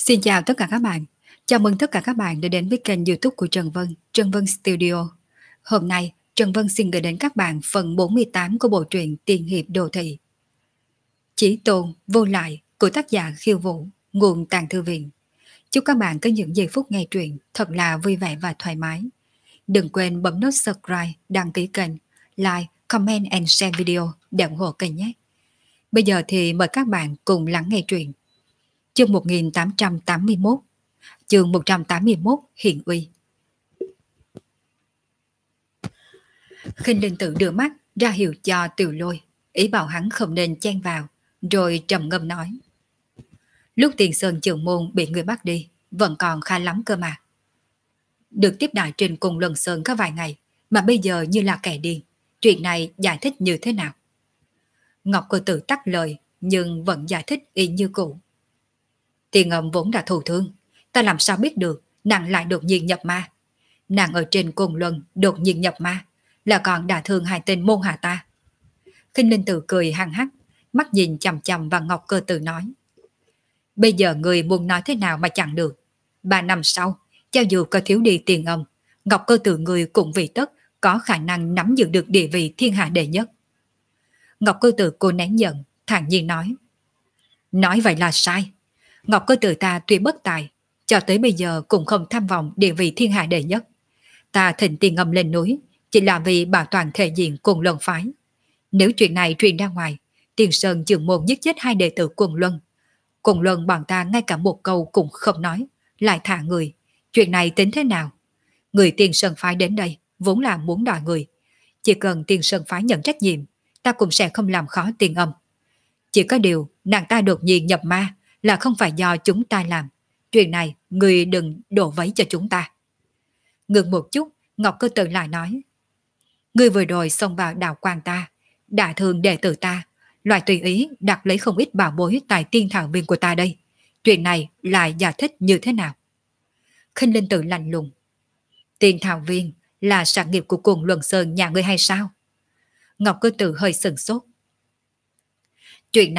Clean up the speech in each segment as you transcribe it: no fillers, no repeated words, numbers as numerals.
Xin chào tất cả các bạn. Chào mừng tất cả các bạn đã đến với kênh YouTube của Trần Vân, Trần Vân Studio. Hôm nay, Trần Vân xin gửi đến các bạn phần 48 của bộ truyện Tiên hiệp đô thị. Chí tôn, vô lại của tác giả Khiêu Vũ, nguồn Tàng Thư Viện. Chúc các bạn có những giây phút nghe truyện thật là vui vẻ và thoải mái. Đừng quên bấm nút subscribe, đăng ký kênh, like, comment and share video để ủng hộ kênh nhé. Bây giờ thì mời các bạn cùng lắng nghe truyện. Chương 1881, chương 181 Hiển Uy. Khinh Linh Tử đưa mắt ra hiệu cho Tiểu Lôi, ý bảo hắn không nên chen vào, rồi trầm ngâm nói: lúc Tiền Sơn Trường Môn bị người bắt đi, vẫn còn khá lắm cơ mà. Được tiếp đại trên cùng Lần Sơn có vài ngày, mà bây giờ như là kẻ điên. Chuyện này giải thích như thế nào? Ngọc Cơ Tử tắt lời, nhưng vẫn giải thích y như cũ. Tiền Ngầm vốn đã thù thương, ta làm sao biết được nàng lại đột nhiên nhập ma. Nàng ở trên Côn Luân đột nhiên nhập ma, là còn đả thương hai tên môn hạ ta. Khinh Linh Tử cười hăng hắc, mắt nhìn chằm chằm vào Ngọc Cơ Tử nói: bây giờ người muốn nói thế nào mà chẳng được. 3 năm sau, cho dù có thiếu đi Tiền Ngầm, Ngọc Cơ Tử người cũng vì tất có khả năng nắm giữ được địa vị thiên hạ đệ nhất. Ngọc Cơ Tử cô nén giận, thản nhiên nói vậy là sai. Ngọc Cơ Tử ta tuy bất tài, cho tới bây giờ cũng không tham vọng địa vị thiên hạ đệ nhất. Ta thịnh Tiền Ngầm lên núi chỉ là vì bảo toàn thể diện Quần Luân phái. Nếu chuyện này truyền ra ngoài, Tiền Sơn Trường Môn giết chết 2 đệ tử Quần Luân bọn ta ngay cả một câu cũng không nói, lại thả người. Chuyện này tính thế nào? Người Tiền Sơn phái đến đây vốn là muốn đòi người. Chỉ cần Tiền Sơn phái nhận trách nhiệm, ta cũng sẽ không làm khó Tiền Âm. Chỉ có điều nàng ta đột nhiên nhập ma là không phải do chúng ta làm. Chuyện này người đừng đổ vấy cho chúng ta. Ngừng một chút, Ngọc Cơ Tử lại nói: người vừa rồi xông vào đạo quan ta, đả thương đệ tử ta, loại tùy ý đặt lấy không ít bảo bối tại tiên thảo viên của ta đây. Chuyện này lại giải thích như thế nào? Khinh Linh Tử lạnh lùng: tiên thảo viên là sản nghiệp của Cuồng Luân Sơn nhà ngươi hay sao? Ngọc Cơ Tử hơi sừng sốt. Chuyện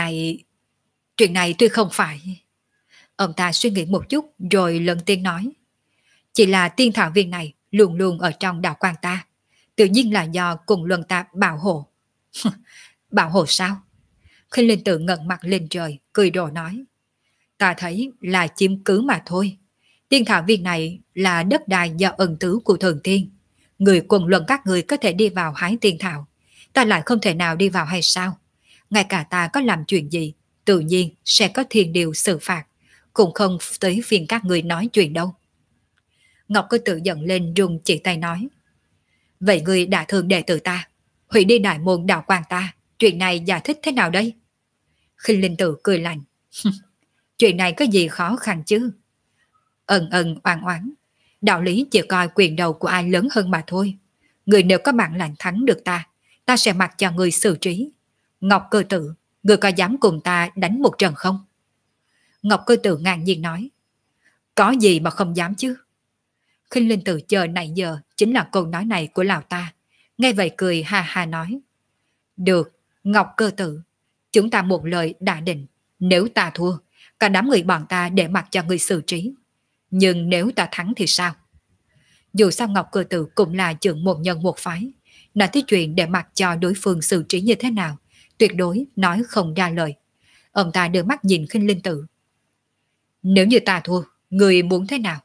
này tuy không phải. Ông ta suy nghĩ một chút rồi lần tiếng nói: chỉ là tiên thảo viên này luôn luôn ở trong đạo quan ta, tự nhiên là do cùng luân ta bảo hộ. Bảo hộ sao? Khinh Linh Tử ngẩng mặt lên trời, cười đồ nói: ta thấy là chiếm cứ mà thôi. Tiên thảo viên này là đất đai do ân tứ của Thường Tiên. Người quần luân các người có thể đi vào hái tiên thảo, ta lại không thể nào đi vào hay sao? Ngay cả ta có làm chuyện gì, tự nhiên sẽ có thiên điều xử phạt, cũng không tới phiên các người nói chuyện đâu. Ngọc Cơ Tử giận lên rung chỉ tay nói: vậy người đã thương đệ tử ta, hủy đi đại môn đạo quan ta, chuyện này giải thích thế nào đây? Khinh Linh Tử cười lạnh: chuyện này có gì khó khăn chứ? Oan oán, đạo lý chỉ coi quyền đầu của ai lớn hơn mà thôi. Người nếu có bản lĩnh thắng được ta sẽ mặc cho người xử trí. Ngọc Cơ Tử, người có dám cùng ta đánh một trận không? Ngọc Cơ Tử ngang nhiên nói: có gì mà không dám chứ? Khinh Linh Tử chờ nãy giờ chính là câu nói này của lão ta, nghe vậy cười ha ha nói: được, Ngọc Cơ Tử, chúng ta một lời đã định. Nếu ta thua, cả đám người bọn ta để mặc cho người xử trí. Nhưng nếu ta thắng thì sao? Dù sao Ngọc Cơ Tử cũng là trưởng một nhân một phái, nói tới chuyện để mặc cho đối phương xử trí như thế nào, tuyệt đối nói không ra lời. Ông ta đưa mắt nhìn Khinh Linh Tử: nếu như ta thua, người muốn thế nào?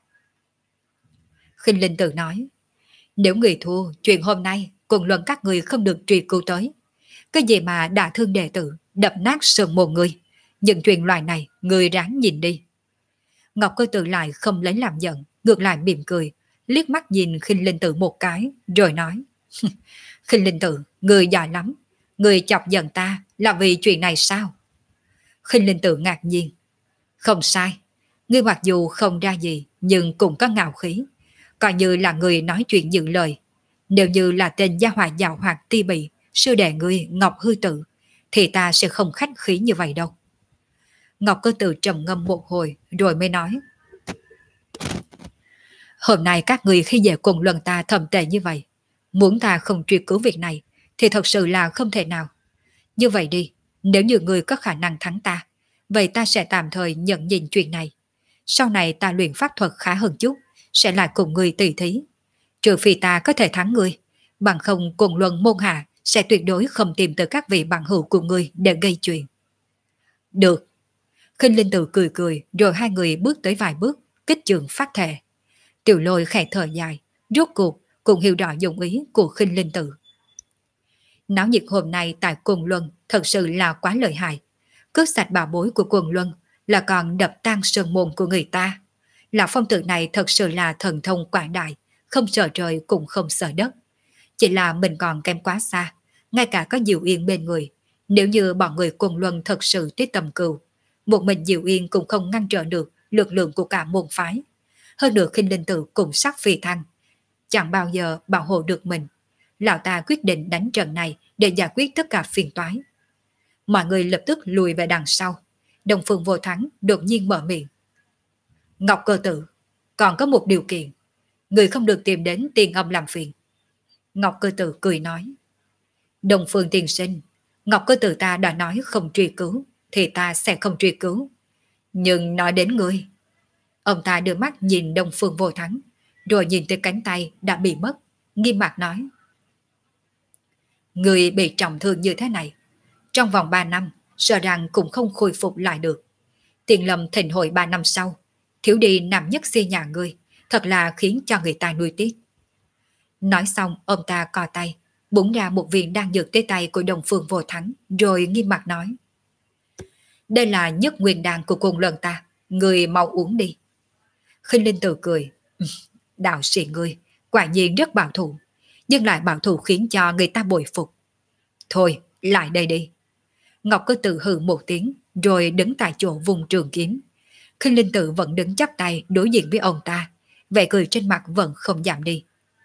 Khinh Linh Tử nói: nếu người thua, chuyện hôm nay cùng luận các người không được truy cứu tới. Cái gì mà đả thương đệ tử, đập nát sườn một người, những chuyện loại này người ráng nhìn đi. Ngọc Cơ Tử lại không lấy làm giận, ngược lại mỉm cười, liếc mắt nhìn Khinh Linh Tử một cái, rồi nói: Khinh Linh Tử, người giỏi lắm. Người chọc giận ta là vì chuyện này sao? Khinh Linh Tử ngạc nhiên: không sai, ngươi mặc dù không ra gì nhưng cũng có ngạo khí, coi như là người nói chuyện giữ lời. Nếu như là tên gia hỏa giàu hoạt ti bỉ, sư đệ ngươi Ngọc Hư Tử, thì ta sẽ không khách khí như vậy đâu. Ngọc Cơ Tử trầm ngâm một hồi rồi mới nói: hôm nay các người khi về cùng luận ta thầm tệ như vậy, muốn ta không truy cứu việc này thì thật sự là không thể nào. Như vậy đi, nếu như người có khả năng thắng ta, vậy ta sẽ tạm thời nhận nhìn chuyện này. Sau này ta luyện pháp thuật khá hơn chút, sẽ lại cùng ngươi tỉ thí. Trừ phi ta có thể thắng ngươi, bằng không cùng luân môn hạ sẽ tuyệt đối không tìm tới các vị bạn hữu của ngươi để gây chuyện. Được. Khinh Linh Tử cười cười rồi hai người bước tới vài bước, kích trường phát thệ. Tiểu Lôi khẽ thở dài, rốt cuộc cùng hiểu rõ dụng ý của Khinh Linh Tử. Náo nhiệt hôm nay tại Cồn Luân thật sự là quá lợi hại. Cướp sạch bảo bối của Cồn Luân là còn đập tan sơn môn của người ta. Lão phong tử này thật sự là thần thông quảng đại, không sợ trời cũng không sợ đất. Chỉ là mình còn kém quá xa, ngay cả có Diệu Yên bên người. Nếu như bọn người Cồn Luân thật sự tới tầm cừu, một mình Diệu Yên cũng không ngăn trở được lực lượng của cả môn phái. Hơn nữa Khinh Linh Tử cũng sắp phi thăng, chẳng bao giờ bảo hộ được mình. Lão ta quyết định đánh trận này để giải quyết tất cả phiền toái. Mọi người lập tức lùi về đằng sau. Đồng Phương Vô Thắng đột nhiên mở miệng. Ngọc Cơ Tử, còn có một điều kiện. Người không được tìm đến Tiên Âm làm phiền. Ngọc Cơ Tử cười nói. Đồng Phương tiên sinh, Ngọc Cơ Tử ta đã nói không truy cứu, thì ta sẽ không truy cứu. Nhưng nói đến ngươi. Ông ta đưa mắt nhìn Đông Phương Vô Thắng, rồi nhìn tới cánh tay đã bị mất, nghiêm mặt nói. Người bị trọng thương như thế này, trong vòng 3 năm, sợ rằng cũng không khôi phục lại được. Tiền Lâm thịnh hội 3 năm sau, thiếu đi nằm nhất si nhà ngươi, thật là khiến cho người ta nuôi tiếc. Nói xong, ông ta co tay, búng ra một viên đan dược tới tay của Đông Phương Vô Thắng, rồi nghiêm mặt nói. Đây là nhất nguyên đan của cùng lần ta, người mau uống đi. Khinh Linh Tử cười. Đạo sĩ ngươi, quả nhiên rất bảo thủ, nhưng lại bảo thủ khiến cho người ta bội phục. Thôi, lại đây đi. Ngọc Cơ Tử hừ một tiếng, rồi đứng tại chỗ vùng trường kiếm. Khinh Linh Tử vẫn đứng chắp tay đối diện với ông ta, vẻ cười trên mặt vẫn không giảm đi.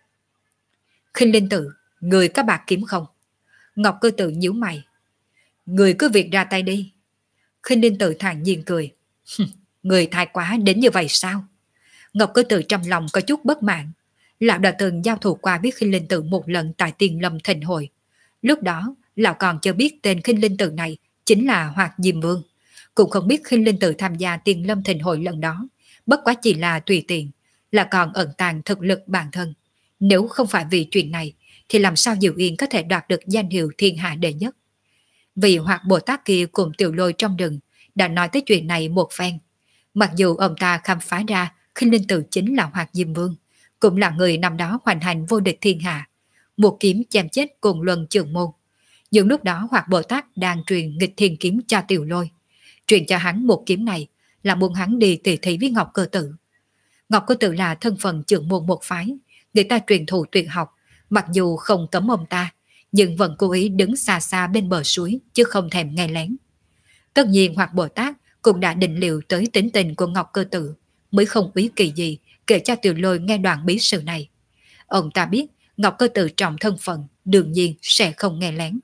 Khinh Linh Tử, người có bạc kiếm không? Ngọc Cơ Tử nhíu mày. Người cứ việc ra tay đi. Khinh Linh Tử thản nhiên cười. Người thái quá đến như vậy sao? Ngọc Cơ Tử trong lòng có chút bất mãn. Lão đã từng giao thủ qua biết Khinh Linh Tử một lần tại Tiên Lâm Thịnh Hội. Lúc đó, lão còn chưa biết tên Khinh Linh Tử này chính là Hoạt Diêm Vương. Cũng không biết Khinh Linh Tử tham gia Tiên Lâm Thịnh Hội lần đó, bất quá chỉ là tùy tiện, là còn ẩn tàng thực lực bản thân. Nếu không phải vì chuyện này, thì làm sao Diệu Yên có thể đoạt được danh hiệu thiên hạ đệ nhất? Vì Hoạt Bồ Tát kia cùng Tiểu Lôi trong rừng đã nói tới chuyện này một phen. Mặc dù ông ta khám phá ra Khinh Linh Tử chính là Hoạt Diêm Vương, cũng là người năm đó hoành hành vô địch thiên hạ, một kiếm chém chết cùng luân trưởng môn. Nhưng lúc đó Hoạt Bồ Tát đang truyền nghịch thiên kiếm cho Tiểu Lôi. Truyền cho hắn một kiếm này là muốn hắn đi tỉ thí với Ngọc Cơ Tử. Ngọc Cơ Tử là thân phận trưởng môn một phái, người ta truyền thụ tuyệt học, mặc dù không cấm ông ta, nhưng vẫn cố ý đứng xa xa bên bờ suối chứ không thèm nghe lén. Tất nhiên Hoạt Bồ Tát cũng đã định liệu tới tính tình của Ngọc Cơ Tử, mới không ý kỳ gì kể cho Tiểu Lôi nghe đoạn bí sự này. Ông ta biết Ngọc Cơ Tử trọng thân phận, đương nhiên sẽ không nghe lén.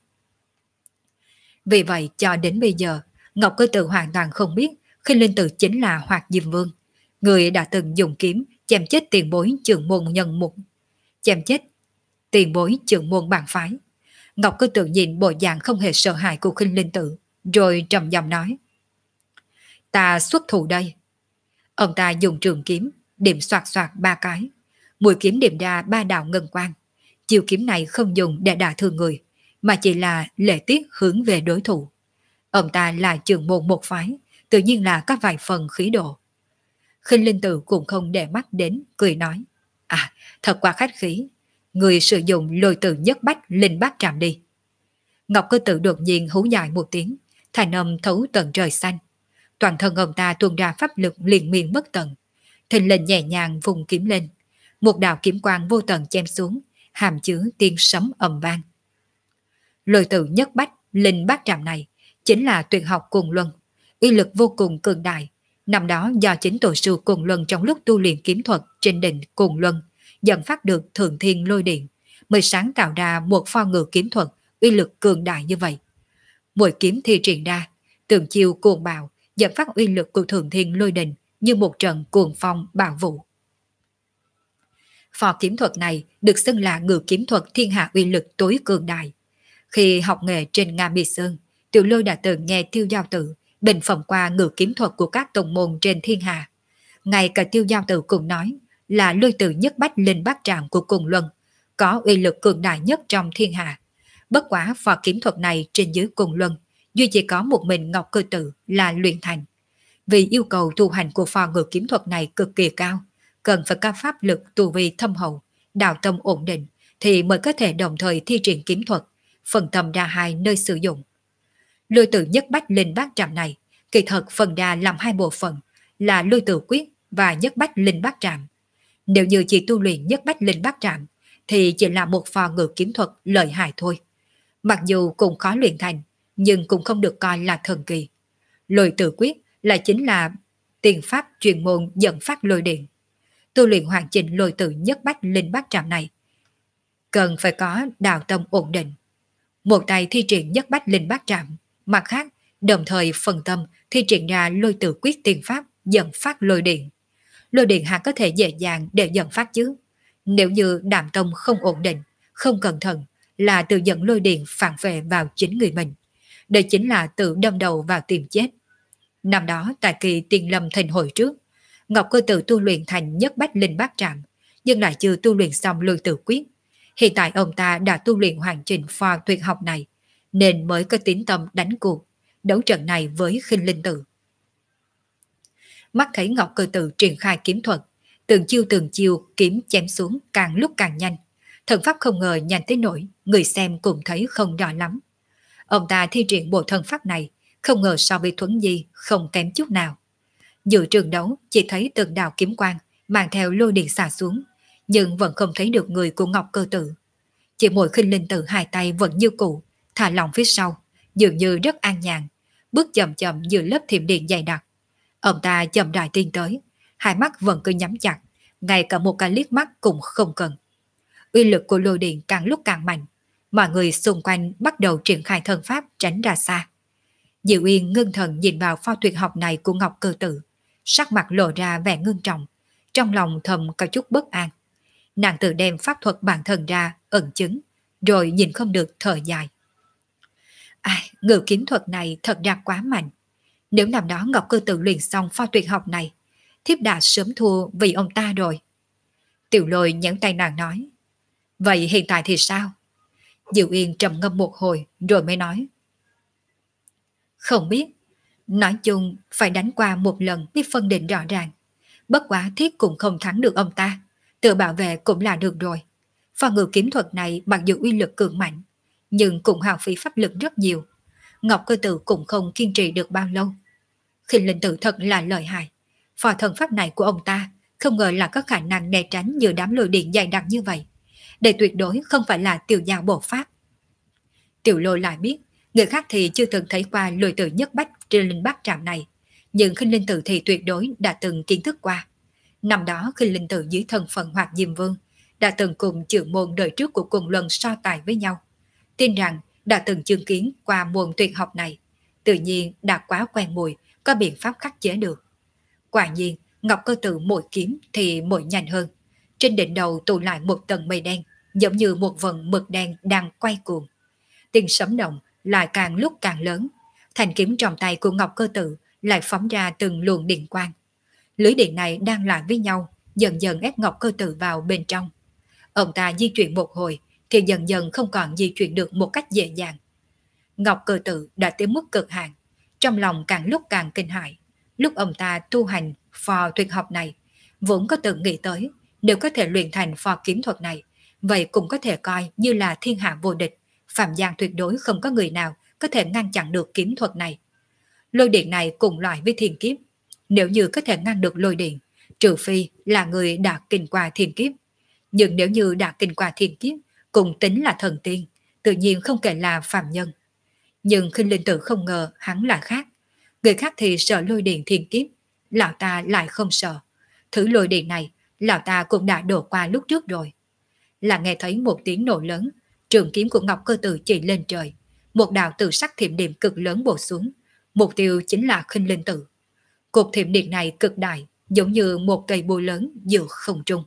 Vì vậy cho đến bây giờ, Ngọc Cơ Tử hoàn toàn không biết Khinh Linh Tử chính là Hoạt Diêm Vương, người đã từng dùng kiếm chém chết tiền bối trưởng môn nhân mục, chém chết tiền bối trưởng môn bản phái. Ngọc Cơ Tử nhìn bộ dạng không hề sợ hãi của Khinh Linh Tử, rồi trầm giọng nói. Ta xuất thủ đây. Ông ta dùng trường kiếm, điểm soạt soạt 3 cái. Mũi kiếm điểm ra 3 đạo ngân quang. Chiêu kiếm này không dùng để đả thương người, mà chỉ là lễ tiết hướng về đối thủ. Ông ta là trưởng môn một phái, tự nhiên là có vài phần khí độ. Khinh Linh Tử cũng không để mắt đến, cười nói. À, thật quá khách khí. Người sử dụng lôi từ nhất bách linh bát trạm đi. Ngọc Cơ Tử đột nhiên hú dài một tiếng, thành âm thấu tận trời xanh. Toàn thân ông ta tuôn ra pháp lực liên miên bất tận. Thình lình nhẹ nhàng vùng kiếm lên. Một đạo kiếm quang vô tận chém xuống, hàm chứa tiếng sấm ầm vang. Lôi tử nhất bách linh bát trạm này chính là tuyệt học Cồn Luân, uy lực vô cùng cường đại. Năm đó do chính tổ sư Cồn Luân trong lúc tu luyện kiếm thuật trên đỉnh Cồn Luân dẫn phát được thượng thiên lôi điện, mới sáng tạo ra một pho ngự kiếm thuật uy lực cường đại như vậy. Mỗi kiếm thi triển ra, từng chiêu cuồng bạo, dẫn phát uy lực của thượng thiên lôi đình như một trận cuồng phong bạo vũ. Phò kiếm thuật này được xưng là ngự kiếm thuật thiên hạ uy lực tối cường đại. Khi học nghề trên Nga Mi Sơn, Tiểu Lôi đã từng nghe Tiêu Giao Tử bình phẩm qua ngự kiếm thuật của các tông môn trên thiên hạ. Ngay cả Tiêu Giao Tử cũng nói là lôi tử nhất bách linh bát trạm của Cùng Luân, có uy lực cường đại nhất trong thiên hạ. Bất quá phò kiếm thuật này trên dưới Cùng Luân, duy chỉ có một mình Ngọc Cơ Tử là luyện thành. Vì yêu cầu tu hành của phò ngự kiếm thuật này cực kỳ cao, cần phải có pháp lực tu vi thâm hậu, đạo tâm ổn định, thì mới có thể đồng thời thi triển kiếm thuật, phân tâm ra hai nơi sử dụng. Lôi tử nhất bách linh bát trạm này, kỳ thật phần đa làm hai bộ phận là lôi tử quyết và nhất bách linh bát trạm. Nếu như chỉ tu luyện nhất bách linh bát trạm, thì chỉ là một phò ngự kiếm thuật lợi hại thôi. Mặc dù cũng khó luyện thành, nhưng cũng không được coi là thần kỳ. Lôi tử quyết là chính là tiền pháp chuyên môn dẫn phát lôi điện. Tu luyện hoàn chỉnh lôi tử nhất bách linh bát trạm này, cần phải có đạo tâm ổn định. Một tay thi triển nhất bách linh bát trạm, mặt khác đồng thời phân tâm thi triển ra lôi tử quyết tiền pháp dẫn phát lôi điện. Lôi điện hạt có thể dễ dàng để dẫn phát chứ. Nếu như đạo tâm không ổn định, không cẩn thận, là tự dẫn lôi điện phản vệ vào chính người mình. Đây chính là tự đâm đầu vào tìm chết. Năm đó tại kỳ Tiên Lâm Thành hội trước, Ngọc Cơ Tử tu luyện thành nhất bách linh bát trạm, nhưng lại chưa tu luyện xong lôi tử quyết. Hiện tại ông ta đã tu luyện hoàn chỉnh phò tuyệt học này, nên mới có tín tâm đánh cuộc đấu trận này với Khinh Linh Tử. Mắt thấy Ngọc Cơ Tử triển khai kiếm thuật, từng chiêu kiếm chém xuống càng lúc càng nhanh. Thần pháp không ngờ nhanh tới nỗi người xem cũng thấy không rõ lắm. Ông ta thi triển bộ thần pháp này không ngờ so với Thuấn Di không kém chút nào. Giữa trường đấu chỉ thấy từng đạo kiếm quang mang theo lôi điện xả xuống, nhưng vẫn không thấy được người của Ngọc Cơ Tử. Chỉ mỗi Khinh Linh Tử hai tay vẫn như cũ, thả lỏng phía sau, dường như rất an nhàn, bước chậm chậm giữa lớp thiểm điện dày đặc. Ông ta chậm rãi tiến tới, hai mắt vẫn cứ nhắm chặt, ngay cả một cái liếc mắt cũng không cần. Uy lực của lôi điện càng lúc càng mạnh, mọi người xung quanh bắt đầu triển khai thần pháp tránh ra xa. Diệu Uyên ngưng thần nhìn vào pho tuyệt học này của Ngọc Cơ Tử, sắc mặt lộ ra vẻ ngưng trọng, trong lòng thầm có chút bất an. Nàng tự đem pháp thuật bản thân ra ẩn chứng, rồi nhìn không được thở dài. Ngự kiếm thuật này thật ra quá mạnh. Nếu năm đó Ngọc Cơ Tử luyện xong pho tuyệt học này, thiếp đã sớm thua vì ông ta rồi. Tiểu Lôi nhấn tay nàng nói. Vậy hiện tại thì sao? Diệu Uyên trầm ngâm một hồi rồi mới nói. Không biết. Nói chung phải đánh qua một lần mới phân định rõ ràng. Bất quá thiết cũng không thắng được ông ta, tự bảo vệ cũng là được rồi. Pho ngự kiếm thuật này mặc dù uy lực cường mạnh, nhưng cũng hao phí pháp lực rất nhiều. Ngọc Cơ Tử cũng không kiên trì được bao lâu. Khinh Linh Tử thật là lợi hại. Phò thần pháp này của ông ta không ngờ là có khả năng né tránh nhiều đám lôi điện dày đặc như vậy. Đây tuyệt đối không phải là tiểu giao bộ pháp. Tiểu Lôi lại biết, người khác thì chưa từng thấy qua lôi tử nhất bách trên linh bát trạm này, nhưng Khinh Linh Tử thì tuyệt đối đã từng kiến thức qua. Năm đó Khinh Linh Tử dưới thân phận Hoạt Diêm Vương đã từng cùng trưởng môn đời trước của Cùng Luân so tài với nhau, tin rằng đã từng chứng kiến qua môn tuyệt học này, tự nhiên đã quá quen mùi, có biện pháp khắc chế được. Quả nhiên, Ngọc Cơ Tử mỗi kiếm thì mỗi nhanh hơn. Trên đỉnh đầu tụ lại một tầng mây đen, giống như một vần mực đen đang quay cuồng. Tiếng sấm động lại càng lúc càng lớn. Thanh kiếm trong tay của Ngọc Cơ Tử lại phóng ra từng luồng điện quang. Lưới điện này đang lại với nhau, dần dần ép Ngọc Cơ Tử vào bên trong. Ông ta di chuyển một hồi, thì dần dần không còn di chuyển được một cách dễ dàng. Ngọc Cơ Tử đã tới mức cực hạn, trong lòng càng lúc càng kinh hãi. Lúc ông ta tu hành phò tuyệt học này, vốn có từng nghĩ tới, nếu có thể luyện thành phò kiếm thuật này, vậy cũng có thể coi như là thiên hạ vô địch, phạm gian tuyệt đối không có người nào có thể ngăn chặn được kiếm thuật này. Lôi điện này cùng loại với thiên kiếp, nếu như có thể ngăn được lôi điện, trừ phi là người đã kinh qua thiên kiếp. Nhưng nếu như đã kinh qua thiên kiếp, cũng tính là thần tiên, tự nhiên không kể là phàm nhân. Nhưng Khinh Linh Tử không ngờ hắn là khác. Người khác thì sợ lôi điện thiên kiếp, lão ta lại không sợ. Thứ lôi điện này, lão ta cũng đã đổ qua lúc trước rồi. Là nghe thấy một tiếng nổ lớn, trường kiếm của Ngọc Cơ Tử chỉ lên trời. Một đạo tự sắc thiểm điện cực lớn bổ xuống. Mục tiêu chính là Khinh Linh Tử. Cột thiểm điện này cực đại, giống như một cây búa lớn giữa không trung.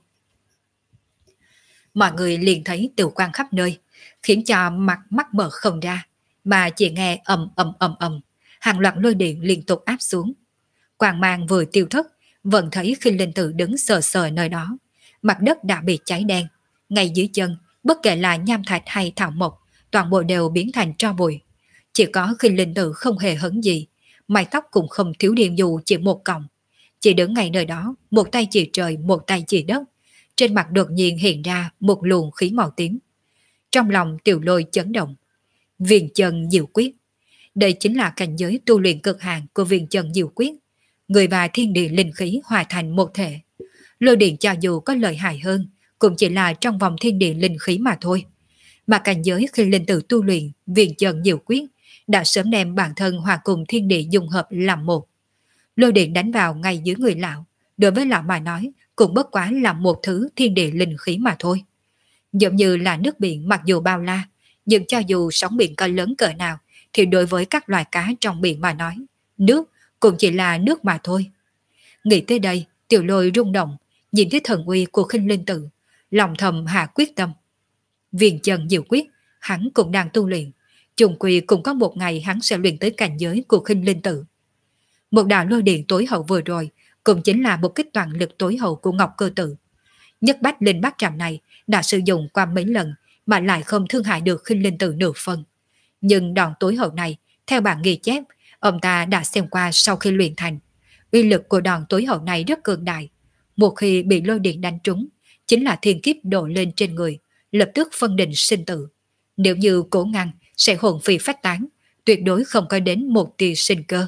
Mọi người liền thấy tiểu quang khắp nơi, khiến cho mặt mắt mở không ra, mà chỉ nghe ầm ầm ầm ầm, hàng loạt lôi điện liên tục áp xuống. Quang mang vừa tiêu thất, vẫn thấy Khinh Linh Tử đứng sờ sờ nơi đó. Mặt đất đã bị cháy đen. Ngay dưới chân, bất kể là nham thạch hay thảo mộc, toàn bộ đều biến thành tro bụi. Chỉ có Khinh Linh Tử không hề hấn gì, mái tóc cũng không thiếu điện dù chỉ một cọng. Chỉ đứng ngay nơi đó, một tay chỉ trời, một tay chỉ đất. Trên mặt đột nhiên hiện ra một luồng khí màu tím. Trong lòng Tiểu Lôi chấn động. Viền chân diệu quyết. Đây chính là cảnh giới tu luyện cực hạn của viền chân diệu quyết. Người và thiên địa linh khí hòa thành một thể. Lôi điện cho dù có lợi hại hơn, cũng chỉ là trong vòng thiên địa linh khí mà thôi. Mà cảnh giới khi linh tử tu luyện viền chân diệu quyết đã sớm đem bản thân hòa cùng thiên địa dung hợp làm một. Lôi điện đánh vào ngay dưới người lão, đối với lão mà nói cũng bất quá là một thứ thiên địa linh khí mà thôi. Giống như là nước biển mặc dù bao la, nhưng cho dù sóng biển có lớn cỡ nào thì đối với các loài cá trong biển mà nói, nước cũng chỉ là nước mà thôi. Nghĩ tới đây, Tiểu Lôi rung động, nhìn thấy thần uy của Khinh Linh Tử, lòng thầm hạ quyết tâm. Viền chân diệu quyết, hắn cũng đang tu luyện, chung quy cũng có một ngày hắn sẽ luyện tới cảnh giới của Khinh Linh Tử. Một đạo lôi điện tối hậu vừa rồi cũng chính là một kích toàn lực tối hậu của Ngọc Cơ Tử. Nhất bách linh bát trạm này đã sử dụng qua mấy lần mà lại không thương hại được Khinh Linh Tử nửa phần. Nhưng đòn tối hậu này, theo bản ghi chép, ông ta đã xem qua sau khi luyện thành. Uy lực của đòn tối hậu này rất cường đại. Một khi bị lôi điện đánh trúng, chính là thiên kiếp đổ lên trên người, lập tức phân định sinh tử. Nếu như cố ngăn, sẽ hồn phi phách tán, tuyệt đối không có đến một tia sinh cơ.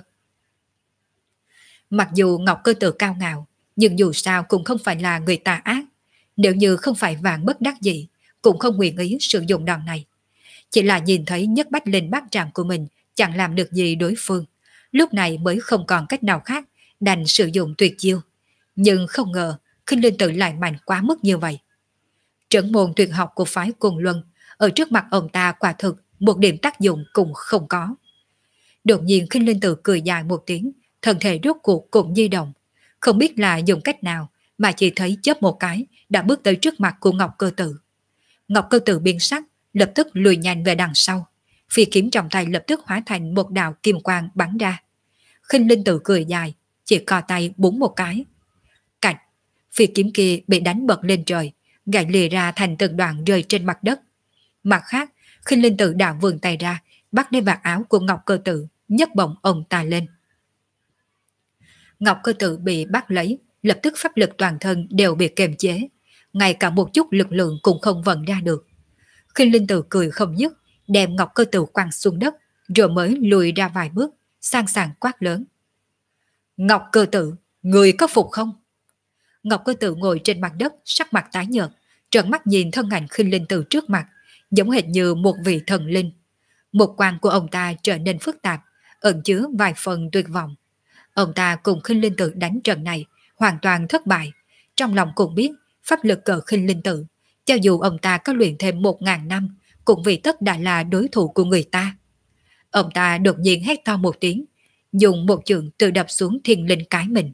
Mặc dù Ngọc Cơ Tử cao ngạo, nhưng dù sao cũng không phải là người tà ác. Nếu như không phải vạn bất đắc dĩ, cũng không nguyện ý sử dụng đòn này. Chỉ là nhìn thấy nhất bách linh bát trạm của mình chẳng làm được gì đối phương. Lúc này mới không còn cách nào khác, đành sử dụng tuyệt chiêu. Nhưng không ngờ, Khinh Linh Tử lại mạnh quá mức như vậy. Trấn môn tuyệt học của phái Côn Luân, ở trước mặt ông ta quả thực một điểm tác dụng cũng không có. Đột nhiên Khinh Linh Tử cười dài một tiếng, thân thể rốt cuộc cũng di động. Không biết là dùng cách nào mà chỉ thấy chớp một cái đã bước tới trước mặt của Ngọc Cơ Tử. Ngọc Cơ Tử biến sắc, lập tức lùi nhanh về đằng sau. Phi kiếm trong tay lập tức hóa thành một đạo kim quang bắn ra. Khinh Linh Tử cười dài, chỉ cò tay búng một cái. Cạch, phi kiếm kia bị đánh bật lên trời, gãy lìa ra thành từng đoạn rơi trên mặt đất. Mặt khác, Khinh Linh Tử đã vươn tay ra, bắt lấy vạt áo của Ngọc Cơ Tử, nhấc bổng ông ta lên. Ngọc Cơ Tử bị bắt lấy, lập tức pháp lực toàn thân đều bị kiềm chế, ngay cả một chút lực lượng cũng không vận ra được. Khinh Linh Tử cười không dứt, đem Ngọc Cơ Tử quăng xuống đất, rồi mới lùi ra vài bước, sang sảng quát lớn. Ngọc Cơ Tử, người có phục không? Ngọc Cơ Tử ngồi trên mặt đất, sắc mặt tái nhợt, trợn mắt nhìn thân ảnh Khinh Linh Tử trước mặt, giống hệt như một vị thần linh. Một quan của ông ta trở nên phức tạp, ẩn chứa vài phần tuyệt vọng. Ông ta cùng Khinh Linh Tử đánh trận này hoàn toàn thất bại, trong lòng cũng biết pháp lực cờ Khinh Linh Tử, cho dù ông ta có luyện thêm 1000 năm, cũng vì tất đã là đối thủ của người ta. Ông ta đột nhiên hét to một tiếng, dùng một chưởng tự đập xuống thiên linh cái mình.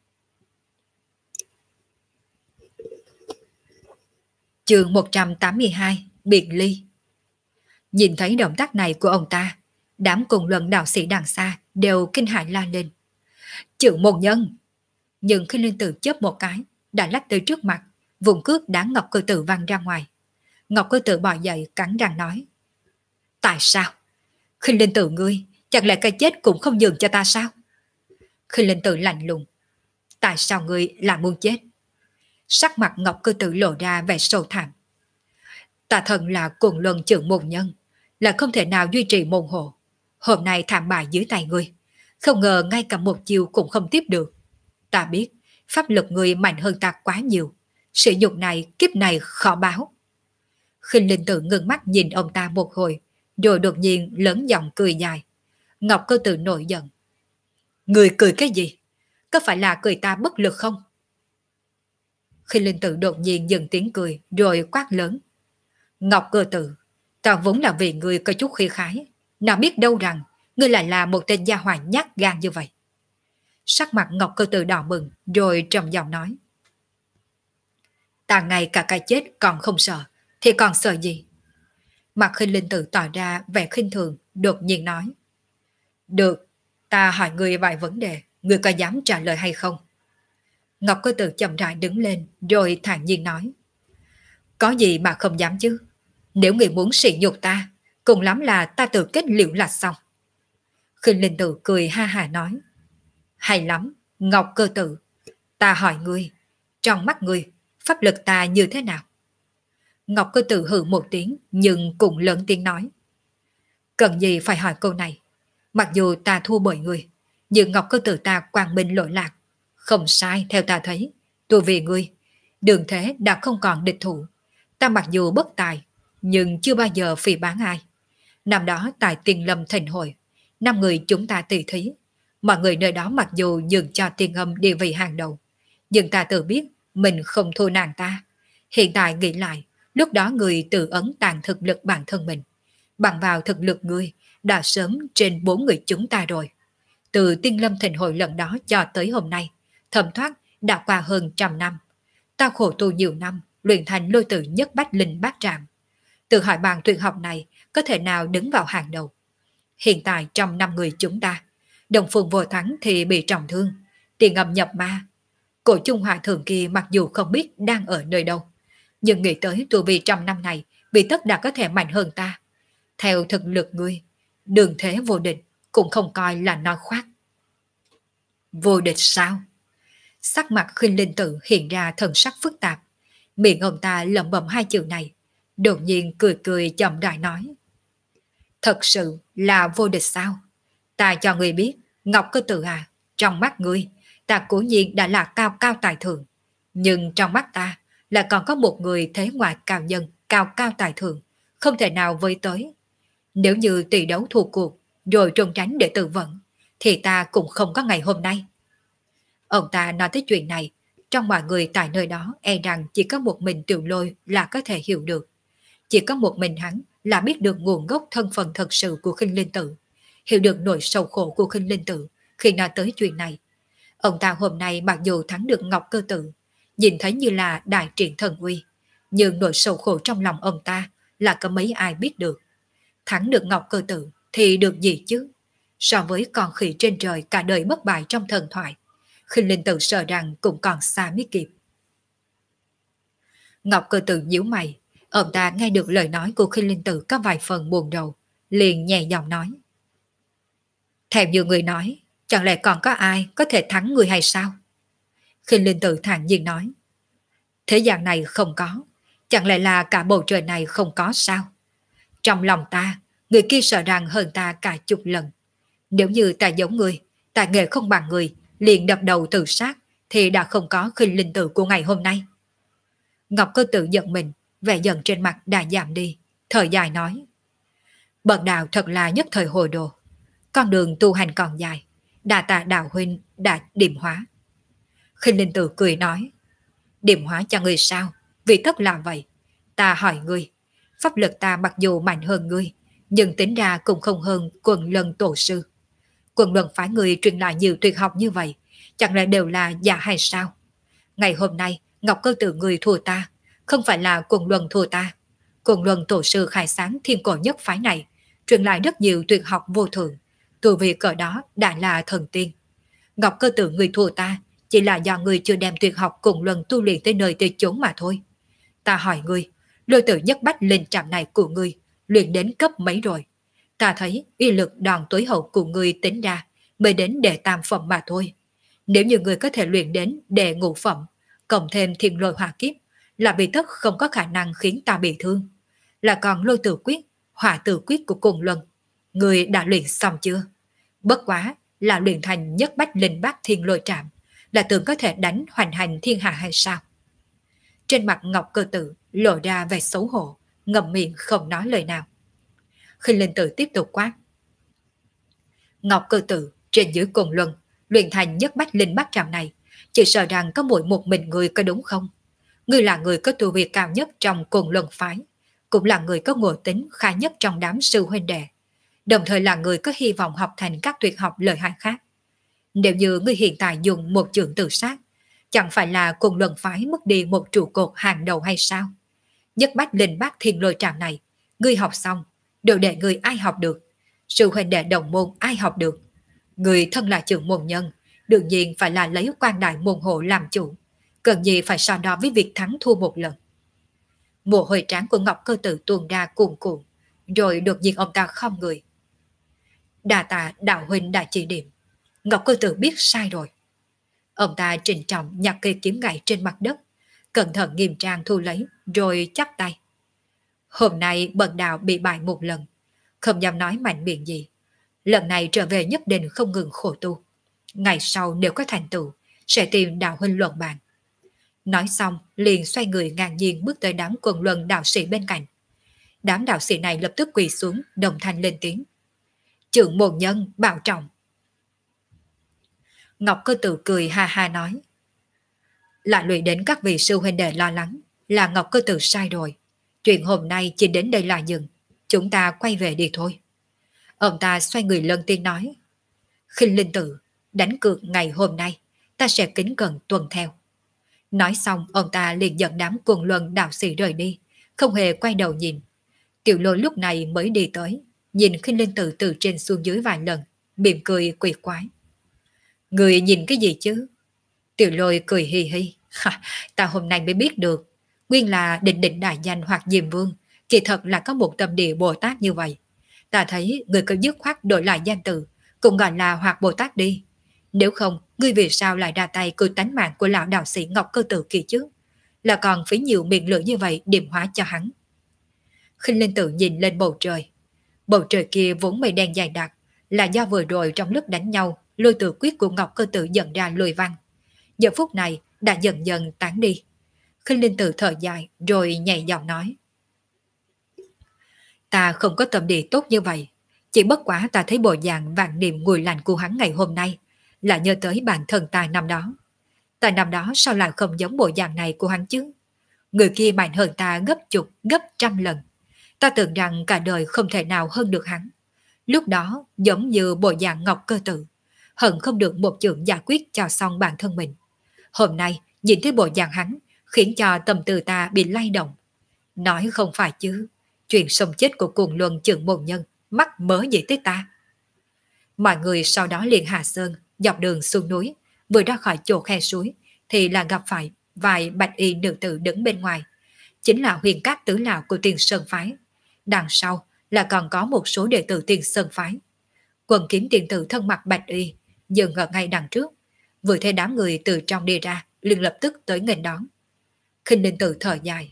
Chương 182, biệt ly. Nhìn thấy động tác này của ông ta, đám cùng luận đạo sĩ đằng xa đều kinh hãi la lên. Chưởng môn nhân! Nhưng khi Linh Tử chớp một cái, đã lách tới trước mặt, vùng cước đá Ngọc Cơ Tử văng ra ngoài. Ngọc Cơ Tử bò dậy cắn răng nói. Tại sao? Khinh Linh Tử ngươi, chẳng lẽ cái chết cũng không nhường cho ta sao? Khinh Linh Tử lạnh lùng. Tại sao ngươi lại muốn chết? Sắc mặt Ngọc Cơ Tử lộ ra vẻ sâu thẳm. Ta thần là cùng luân trưởng môn nhân, là không thể nào duy trì môn hộ. Hôm nay thảm bại dưới tay ngươi, không ngờ ngay cả một chiều cũng không tiếp được. Ta biết, pháp lực ngươi mạnh hơn ta quá nhiều. Sự nhục này, kiếp này khó báo. Khinh Linh Tử ngưng mắt nhìn ông ta một hồi, rồi đột nhiên lớn giọng cười dài. Ngọc Cơ Tử nổi giận. Ngươi cười cái gì? Có phải là cười ta bất lực không? Khinh Linh Tử đột nhiên dừng tiếng cười, rồi quát lớn. Ngọc Cơ Tử, ta vốn là vì ngươi có chút khí khái, nào biết đâu rằng ngươi lại là một tên gia hỏa nhát gan như vậy. Sắc mặt Ngọc Cơ Tử đỏ bừng, rồi trầm giọng nói. Ta ngay cả cái chết còn không sợ, thì còn sợ gì? Mặt Khinh Linh Tử tỏ ra vẻ khinh thường, đột nhiên nói. Được, ta hỏi ngươi vài vấn đề, ngươi có dám trả lời hay không? Ngọc Cơ Tử chậm rãi đứng lên rồi thản nhiên nói. Có gì mà không dám chứ? Nếu người muốn sỉ nhục ta, cùng lắm là ta tự kết liễu là xong. Khinh Linh Tử cười ha hà nói. Hay lắm, Ngọc Cơ Tử. Ta hỏi ngươi, trong mắt ngươi, pháp lực ta như thế nào? Ngọc Cơ Tử hừ một tiếng nhưng cũng lớn tiếng nói. Cần gì phải hỏi câu này? Mặc dù ta thua bởi ngươi, nhưng Ngọc Cơ Tử ta quang minh lỗi lạc. Không sai theo ta thấy, tôi vì ngươi, đường thế đã không còn địch thủ. Ta mặc dù bất tài, nhưng chưa bao giờ phỉ bán ai. Năm đó tại Tiên Lâm Thành Hội, 5 người chúng ta tỷ thí. Mọi người nơi đó mặc dù nhường cho Tiên Âm địa vị hàng đầu, nhưng ta tự biết mình không thua nàng ta. Hiện tại nghĩ lại, lúc đó người tự ấn tàn thực lực bản thân mình. Bằng vào thực lực ngươi, đã sớm trên 4 người chúng ta rồi. Từ Tiên Lâm Thành Hội lần đó cho tới hôm nay, thầm thoát đã qua hơn 100 năm. Ta khổ tu nhiều năm, luyện thành lôi tử nhất bách linh bát trạm. Tự hỏi bằng tuyệt học này có thể nào đứng vào hàng đầu. Hiện tại trong 5 người chúng ta, Đồng Phượng vô thắng thì bị trọng thương, Tiền Âm nhập ma. Cổ Trung Hòa Thượng kia mặc dù không biết đang ở nơi đâu, nhưng nghĩ tới tu vi trăm năm này bị tất đã có thể mạnh hơn ta. Theo thực lực ngươi, đường thế vô địch cũng không coi là nói khoác. Vô địch sao? Sắc mặt Khinh Linh Tử hiện ra thần sắc phức tạp. Miệng ông ta lẩm bẩm 2 chữ này, đột nhiên cười cười chậm rãi nói. Thật sự là vô địch sao? Ta cho ngươi biết, Ngọc Cơ Tử à, trong mắt ngươi, ta cố nhiên đã là cao cao tài thượng. Nhưng trong mắt ta là còn có một người thế ngoại cao nhân, cao cao tài thượng, không thể nào với tới. Nếu như tỷ đấu thua cuộc, rồi trốn tránh để tự vận, thì ta cũng không có ngày hôm nay. Ông ta nói tới chuyện này, trong mọi người tại nơi đó e rằng chỉ có một mình Tiểu Lôi là có thể hiểu được. Chỉ có một mình hắn là biết được nguồn gốc thân phận thật sự của Khinh Linh Tử, hiểu được nỗi sầu khổ của Khinh Linh Tử khi nói tới chuyện này. Ông ta hôm nay mặc dù thắng được Ngọc Cơ Tử, nhìn thấy như là đại triển thần uy, nhưng nỗi sầu khổ trong lòng ông ta là có mấy ai biết được. Thắng được Ngọc Cơ Tử thì được gì chứ? So với con khỉ trên trời cả đời bất bại trong thần thoại, Khinh Linh Tử sợ rằng cũng còn xa mới kịp. Ngọc Cơ Tử nhíu mày, ông ta nghe được lời nói của Khinh Linh Tử có vài phần buồn rầu, liền nhẹ giọng nói. Theo như người nói, chẳng lẽ còn có ai có thể thắng người hay sao? Khinh Linh Tử thản nhiên nói. Thế gian này không có, chẳng lẽ là cả bầu trời này không có sao? Trong lòng ta, người kia sợ rằng hơn ta cả chục lần. Nếu như ta giống người, tài nghệ không bằng người, liền đập đầu tự sát, thì đã không có Khinh Linh Tử của ngày hôm nay. Ngọc Cơ Tử giận mình, vẻ giận trên mặt đã giảm đi, thở dài nói. Bậc đạo thật là nhất thời hồ đồ. Con đường tu hành còn dài, đà tạ đạo huynh đã điểm hóa. Khinh Linh Tử cười nói. Điểm hóa cho ngươi sao? Vì tất là vậy. Ta hỏi ngươi, pháp lực ta mặc dù mạnh hơn ngươi, nhưng tính ra cũng không hơn Quần Lân tổ sư. Quần Lân phái ngươi truyền lại nhiều tuyệt học như vậy, chẳng lẽ đều là giả hay sao? Ngày hôm nay, Ngọc Cơ Tử ngươi thua ta, không phải là Quần Luân thua ta. Quần Luân tổ sư khai sáng thiên cổ nhất phái này, truyền lại rất nhiều tuyệt học vô thượng, tu vi cỡ đó đã là thần tiên. Ngọc Cơ Tử ngươi thua ta, chỉ là do ngươi chưa đem tuyệt học Quần Luân tu luyện tới nơi tới chốn mà thôi. Ta hỏi ngươi, lôi tử nhất bách linh trạm này của ngươi luyện đến cấp mấy rồi? Ta thấy uy lực đòn tối hậu của ngươi tính ra mới đến đệ tam phẩm mà thôi. Nếu như ngươi có thể luyện đến đệ ngũ phẩm, cộng thêm thiên lôi hỏa kiếp, là bị tất không có khả năng khiến ta bị thương. Là còn lôi tử quyết, hỏa tử quyết của Cùng Luân, ngươi đã luyện xong chưa? Bất quá là luyện thành nhất bách linh bát thiên lôi trạm, là tưởng có thể đánh hoành hành thiên hạ hay sao? Trên mặt Ngọc Cơ Tử lộ ra vẻ xấu hổ, ngậm miệng không nói lời nào. Khinh Linh Tử tiếp tục quát. Ngọc Cơ Tử trên dưới Cùng Luân luyện thành nhất bách linh bát trạm này, chỉ sợ rằng có mỗi một mình người có đúng không? Ngươi là người có tu vi cao nhất trong Cùng Luân phái, cũng là người có ngộ tính khá nhất trong đám sư huynh đệ, đồng thời là người có hy vọng học thành các tuyệt học lợi hại khác. Nếu như ngươi hiện tại dùng một trường tự sát, chẳng phải là Cùng Luân phái mất đi một trụ cột hàng đầu hay sao? Nhất bách linh bát thiên lôi trạm này, ngươi học xong, đồ đệ ngươi ai học được? Sư huynh đệ đồng môn ai học được? Ngươi thân là trưởng môn nhân, đương nhiên phải là lấy quan đại môn hộ làm chủ, cần gì phải so đo với việc thắng thua một lần. Mồ hôi trán của Ngọc Cơ Tử tuôn ra cuồn cuộn, rồi đột nhiên ông ta khom người. Đà tạ đạo huynh đã chỉ điểm, Ngọc Cơ Tử biết sai rồi. Ông ta trịnh trọng nhặt cây kiếm gãy trên mặt đất, cẩn thận nghiêm trang thu lấy, rồi chắp tay. Hôm nay bần đạo bị bại một lần, không dám nói mạnh miệng gì. Lần này trở về nhất định không ngừng khổ tu. Ngày sau nếu có thành tựu, sẽ tìm đạo huynh luận bàn. Nói xong, liền xoay người ngang nhiên bước tới đám quần luân đạo sĩ bên cạnh. Đám đạo sĩ này lập tức quỳ xuống, đồng thanh lên tiếng. Trưởng môn nhân, bảo trọng. Ngọc Cơ Tử cười ha ha nói. Lại lụy đến các vị sư huynh đệ lo lắng, là Ngọc Cơ Tử sai rồi. Chuyện hôm nay chỉ đến đây là dừng, chúng ta quay về đi thôi. Ông ta xoay người lên tiếng nói. Khinh Linh Tử, đánh cược ngày hôm nay, ta sẽ kính cẩn tuân theo. Nói xong, ông ta liền dẫn đám quần luân đạo sĩ rời đi, không hề quay đầu nhìn. Tiểu Lôi lúc này mới đi tới, nhìn Khinh Linh Tử từ trên xuống dưới vài lần, mỉm cười quỷ quái. Người nhìn cái gì chứ? Tiểu Lôi cười hì hì. Ta hôm nay mới biết được, nguyên là Định Định đại danh hoặc Diêm Vương, kỳ thật là có một tâm địa Bồ Tát như vậy. Ta thấy người cứ dứt khoát đổi lại danh từ, cũng gọi là Hoạt Bồ Tát đi. Nếu không, ngươi vì sao lại ra tay cướp tánh mạng của lão đạo sĩ Ngọc Cơ Tử kia chứ? Là còn phí nhiều miệng lưỡi như vậy điểm hóa cho hắn. Khinh Linh Tử nhìn lên bầu trời. Bầu trời kia vốn mây đen dày đặc, là do vừa rồi trong lúc đánh nhau, lôi tự quyết của Ngọc Cơ Tử dẫn ra lôi văn. Giờ phút này đã dần dần tán đi. Khinh Linh Tử thở dài rồi nhẹ giọng nói. Ta không có tâm địa tốt như vậy. Chỉ bất quá ta thấy bộ dạng vạn niệm ngùi lành của hắn ngày hôm nay là nhớ tới bản thân ta năm đó. Ta năm đó sao lại không giống bộ dạng này của hắn chứ? Người kia mạnh hơn ta gấp chục, gấp trăm lần. Ta tưởng rằng cả đời không thể nào hơn được hắn. Lúc đó giống như bộ dạng Ngọc Cơ Tử, hận không được một chưởng giải quyết cho xong bản thân mình. Hôm nay nhìn thấy bộ dạng hắn khiến cho tâm tư ta bị lay động. Nói không phải chứ, chuyện sống chết của cuồng luân trưởng môn nhân mắc mớ gì tới ta. Mọi người sau đó liền hạ sơn, dọc đường xuống núi, vừa ra khỏi chỗ khe suối thì là gặp phải vài bạch y nữ tử đứng bên ngoài. Chính là Huyền Cát tứ lão của Tiền Sơn phái. Đằng sau là còn có một số đệ tử Tiền Sơn phái. Quần kiếm tiền tử thân mặc bạch y dừng ở ngay đằng trước, vừa thấy đám người từ trong đi ra, liền lập tức tới nghênh đón. Khinh Linh Tử thở dài.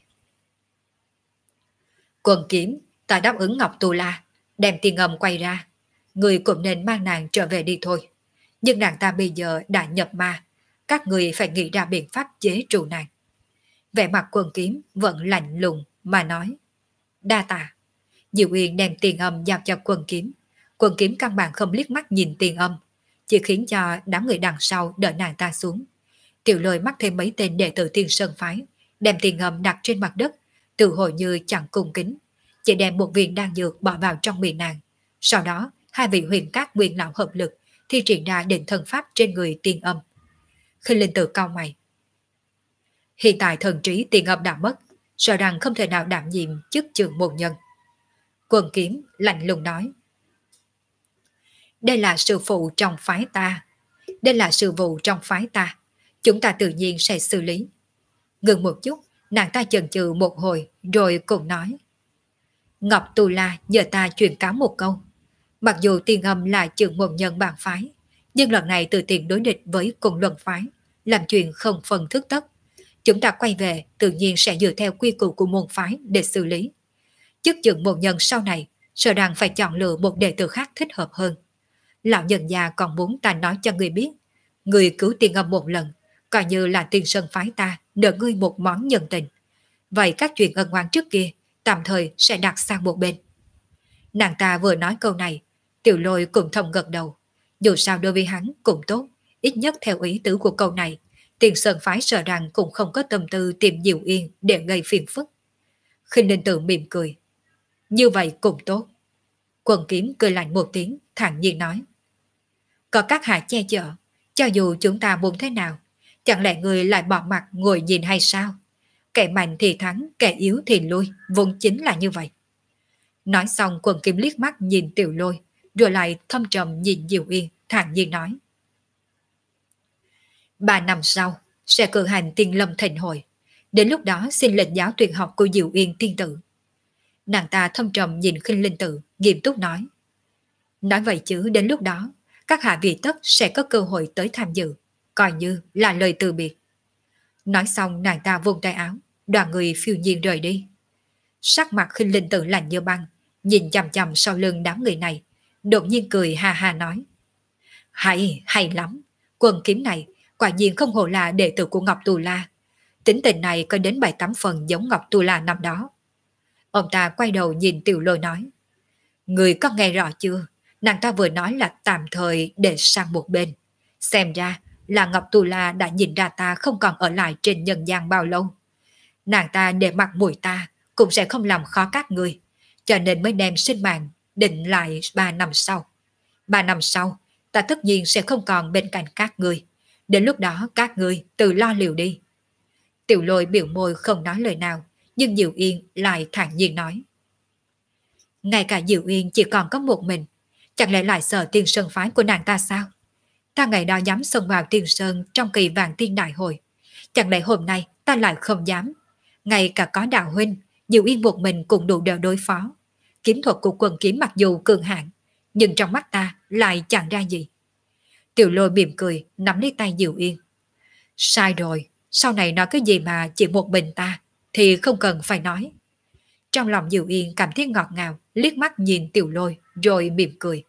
Quần kiếm, ta đáp ứng Ngọc Tù La, đem tiền âm quay ra. Người cũng nên mang nàng trở về đi thôi. Nhưng nàng ta bây giờ đã nhập ma, các người phải nghĩ ra biện pháp chế trụ nàng. Vẻ mặt Quần kiếm vẫn lạnh lùng mà nói. Đa tạ. Diệu Uyên đem tiền âm giao cho Quần kiếm. Quần kiếm căn bản không liếc mắt nhìn tiền âm, chỉ khiến cho đám người đằng sau đỡ nàng ta xuống. Tiểu Lôi mắt thêm mấy tên đệ tử Tiên Sơn phái, đem tiền âm đặt trên mặt đất, tự hồi như chẳng cung kính, chỉ đem một viên đan dược bỏ vào trong miệng nàng. Sau đó, hai vị Huyền Cát nguyên lão hợp lực thi triển ra định thần pháp trên người tiền âm. Khinh Linh Tử cau mày. Hiện tại thần trí tiền âm đã mất, sợ rằng không thể nào đảm nhiệm chức trưởng môn nhân. Quần kiếm lạnh lùng nói. Đây là sư phụ trong phái ta. Đây là sự vụ trong phái ta. Chúng ta tự nhiên sẽ xử lý. Ngừng một chút, nàng ta chần chừ một hồi rồi cùng nói. Ngọc Tù La nhờ ta truyền cáo một câu. Mặc dù tiền âm là trưởng môn nhân bản phái, nhưng lần này từ tiền đối địch với cùng luân phái, làm chuyện không phần thức tất. Chúng ta quay về tự nhiên sẽ dựa theo quy củ của môn phái để xử lý. Chức trưởng môn nhân sau này, sợ rằng phải chọn lựa một đệ tử khác thích hợp hơn. Lão nhân già còn muốn ta nói cho người biết, người cứu tiền âm một lần, coi như là Tiên Sơn phái ta nợ ngươi một món nhân tình. Vậy các chuyện ân oán trước kia tạm thời sẽ đặt sang một bên. Nàng ta vừa nói câu này, Tiểu Lôi cũng thầm gật đầu. Dù sao đối với hắn cũng tốt, ít nhất theo ý tứ của câu này, Tiền Sơn phái sợ rằng cũng không có tâm tư tìm Diệu Yên để gây phiền phức. Khinh Linh Tử mỉm cười. Như vậy cũng tốt. Quần kiếm cười lạnh một tiếng, thản nhiên nói. Có các hạ che chở, cho dù chúng ta muốn thế nào, chẳng lẽ người lại bỏ mặt ngồi nhìn hay sao? Kẻ mạnh thì thắng, kẻ yếu thì lui, vốn chính là như vậy. Nói xong Quần kiếm liếc mắt nhìn Tiểu Lôi, rồi lại thâm trầm nhìn Diệu Yên, thản nhiên nói. 3 năm sau, sẽ cử hành tiên lâm thịnh hội. Đến lúc đó xin lệnh giáo tuyệt học của Diệu Yên tiên tử. Nàng ta thâm trầm nhìn Khinh Linh Tử, nghiêm túc nói. Nói vậy chứ đến lúc đó, các hạ vị tất sẽ có cơ hội tới tham dự, coi như là lời từ biệt. Nói xong nàng ta vung tay áo, đoàn người phiêu nhiên rời đi. Sắc mặt Khinh Linh Tử lạnh như băng, nhìn chằm chằm sau lưng đám người này, đột nhiên cười ha ha nói. Hay lắm, quần kiếm này quả nhiên không hổ là đệ tử của Ngọc Tù La. Tính tình này có đến 7-8 phần giống Ngọc Tù La năm đó. Ông ta quay đầu nhìn Tiểu Lôi nói. Người có nghe rõ chưa? Nàng ta vừa nói là tạm thời để sang một bên. Xem ra là Ngọc Tù La đã nhìn ra ta không còn ở lại trên nhân gian bao lâu. Nàng ta để mặt mũi ta cũng sẽ không làm khó các người, cho nên mới đem sinh mạng định lại 3 năm sau. 3 năm sau, ta tất nhiên sẽ không còn bên cạnh các người. Đến lúc đó các người tự lo liệu đi. Tiểu Lôi biểu môi không nói lời nào, nhưng Diệu Yên lại thản nhiên nói. Ngay cả Diệu Yên chỉ còn có một mình, chẳng lẽ lại sợ Tiên Sơn phái của nàng ta sao? Ta ngày đó dám xông vào Tiên Sơn trong kỳ vàng tiên đại hội, chẳng lẽ hôm nay ta lại không dám? Ngay cả có đạo huynh, Diệu Yên một mình cũng đủ đều đối phó. Kiếm thuật của quần kiếm mặc dù cường hãn, nhưng trong mắt ta lại chẳng ra gì. Tiểu Lôi mỉm cười, nắm lấy tay Diệu Yên. Sai rồi, sau này nói cái gì mà chỉ một mình ta, thì không cần phải nói. Trong lòng Diệu Yên cảm thấy ngọt ngào, liếc mắt nhìn Tiểu Lôi, rồi mỉm cười.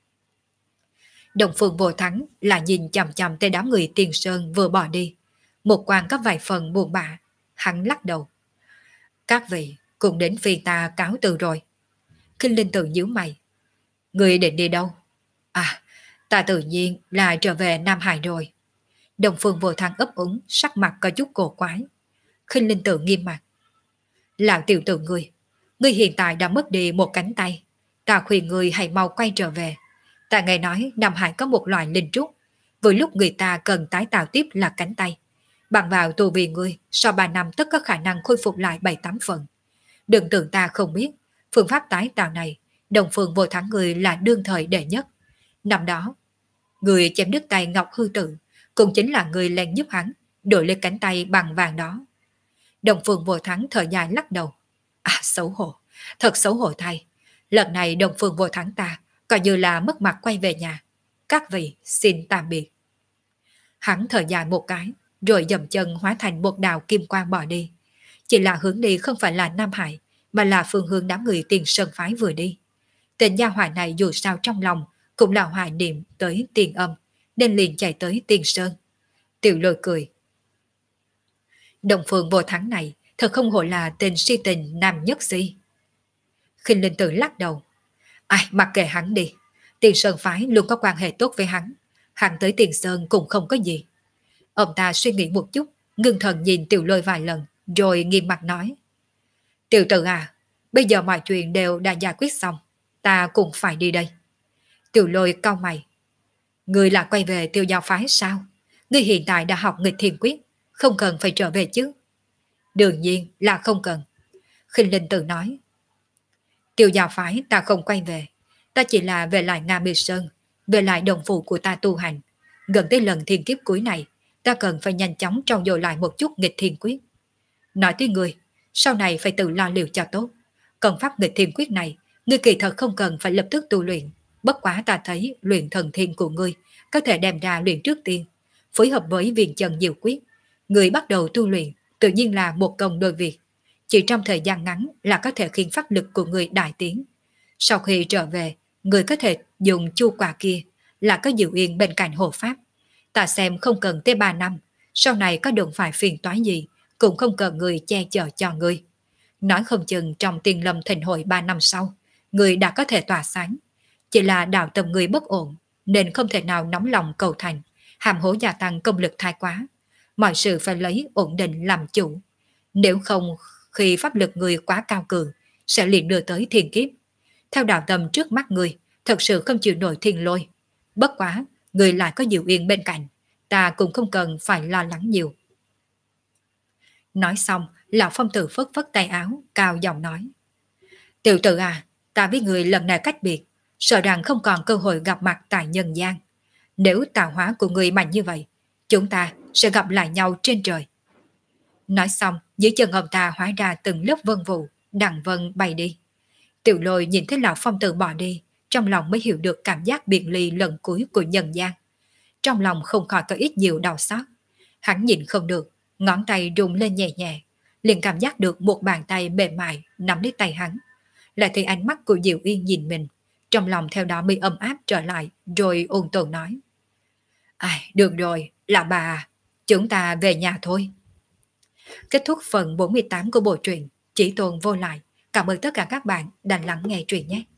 Đồng Phương Vô Thắng là nhìn chằm chằm tới đám người Tiền Sơn vừa bỏ đi. Một quan có vài phần buồn bã, hắn lắc đầu. Các vị cũng đến phiên ta cáo từ rồi. Khinh Linh Tử nhíu mày. Người định đi đâu? À, ta tự nhiên là trở về Nam Hải rồi. Đồng Phương Vô Thắng ấp úng, sắc mặt có chút cổ quái. Khinh Linh Tử nghiêm mặt. Lão tiểu tử ngươi hiện tại đã mất đi một cánh tay. Ta khuyên ngươi hãy mau quay trở về. Ta nghe nói Nam Hải có một loại linh trúc, vừa lúc người ta cần tái tạo tiếp là cánh tay. Bằng vào tu vi ngươi, sau 3 năm tất có khả năng khôi phục lại 7-8 phần. Đừng tưởng ta không biết, phương pháp tái tạo này, Đồng Phương Vô Thắng ngươi là đương thời đệ nhất. Năm đó, người chém đứt tay Ngọc Hư Tự, cũng chính là người lên giúp hắn, đổi lên cánh tay bằng vàng đó. Đồng Phương Vô Thắng thở dài lắc đầu. À, xấu hổ, thật xấu hổ thay. Lần này Đồng Phương Vô Thắng ta coi như là mất mặt quay về nhà. Các vị xin tạm biệt. Hắn thở dài một cái, rồi dậm chân hóa thành một đạo kim quang bỏ đi. Chỉ là hướng đi không phải là Nam Hải, mà là phương hướng đám người Tiền Sơn phái vừa đi. Tên gia hỏa này dù sao trong lòng cũng là hoài niệm tới Tiền Âm, nên liền chạy tới Tiền Sơn. Tiểu Lôi cười. Đồng Phương Vô Thắng này thật không hổ là tên si tình nam nhất si. Khinh Linh Tử lắc đầu. Ai, mặc kệ hắn đi. Tiền Sơn phái luôn có quan hệ tốt với hắn. Hắn tới Tiền Sơn cũng không có gì. Ông ta suy nghĩ một chút, ngưng thần nhìn Tiểu Lôi vài lần, rồi nghiêm mặt nói. Tiểu tử à, bây giờ mọi chuyện đều đã giải quyết xong. Ta cũng phải đi đây. Tiểu Lôi cau mày. Ngươi là quay về Tiêu Giao phái sao? Ngươi hiện tại đã học nghịch thiên quyết, không cần phải trở về chứ? Đương nhiên là không cần. Khinh Linh Tử nói. Tiêu Giao phái ta không quay về, ta chỉ là về lại Nga Mi Sơn, về lại đồng phụ của ta tu hành. Gần tới lần thiên kiếp cuối này, ta cần phải nhanh chóng trau dồi lại một chút nghịch thiên quyết. Nói tới người, sau này phải tự lo liệu cho tốt. Còn pháp nghịch thiên quyết này, ngươi kỳ thật không cần phải lập tức tu luyện. Bất quá ta thấy luyện thần thiên của ngươi có thể đem ra luyện trước tiên, phối hợp với viên chân diệu quyết. Ngươi bắt đầu tu luyện, tự nhiên là một công đôi việc. Chỉ trong thời gian ngắn là có thể khiến pháp lực của người đại tiến. Sau khi trở về, người có thể dùng chu quả kia là có Diệu Yên bên cạnh hộ pháp. Ta xem không cần tới 3 năm, sau này có đụng phải phiền toái gì, cũng không cần người che chở cho người. Nói không chừng trong Tiên Lâm thịnh hội 3 năm sau, người đã có thể tỏa sáng. Chỉ là đạo tâm người bất ổn, nên không thể nào nóng lòng cầu thành, hàm hố gia tăng công lực thái quá. Mọi sự phải lấy ổn định làm chủ. Nếu không, khi pháp lực người quá cao cường, sẽ liền đưa tới thiên kiếp. Theo đạo tâm trước mắt người, thật sự không chịu nổi thiên lôi. Bất quá, người lại có Diệu Yên bên cạnh, ta cũng không cần phải lo lắng nhiều. Nói xong, lão phong tử phất phất tay áo, cao giọng nói. Tiểu tử à, ta với người lần này cách biệt, sợ rằng không còn cơ hội gặp mặt tại nhân gian. Nếu tạo hóa của người mạnh như vậy, chúng ta sẽ gặp lại nhau trên trời. Nói xong, dưới chân ông ta hóa ra từng lớp vân vụ, đằng vân bay đi. Tiểu Lôi nhìn thấy lão phong tử bỏ đi, trong lòng mới hiểu được cảm giác biệt ly lần cuối của nhân gian. Trong lòng không khỏi có ít nhiều đau xót. Hắn nhìn không được, ngón tay rung lên nhẹ nhẹ, liền cảm giác được một bàn tay mềm mại nắm lấy tay hắn. Lại thấy ánh mắt của Diệu Yên nhìn mình, trong lòng theo đó mới ấm áp trở lại, rồi ôn tồn nói. Ai, được rồi, là bà, chúng ta về nhà thôi. Kết thúc phần 48 của bộ truyện Chỉ Tồn Vô Lại. Cảm ơn tất cả các bạn đã lắng nghe truyện nhé.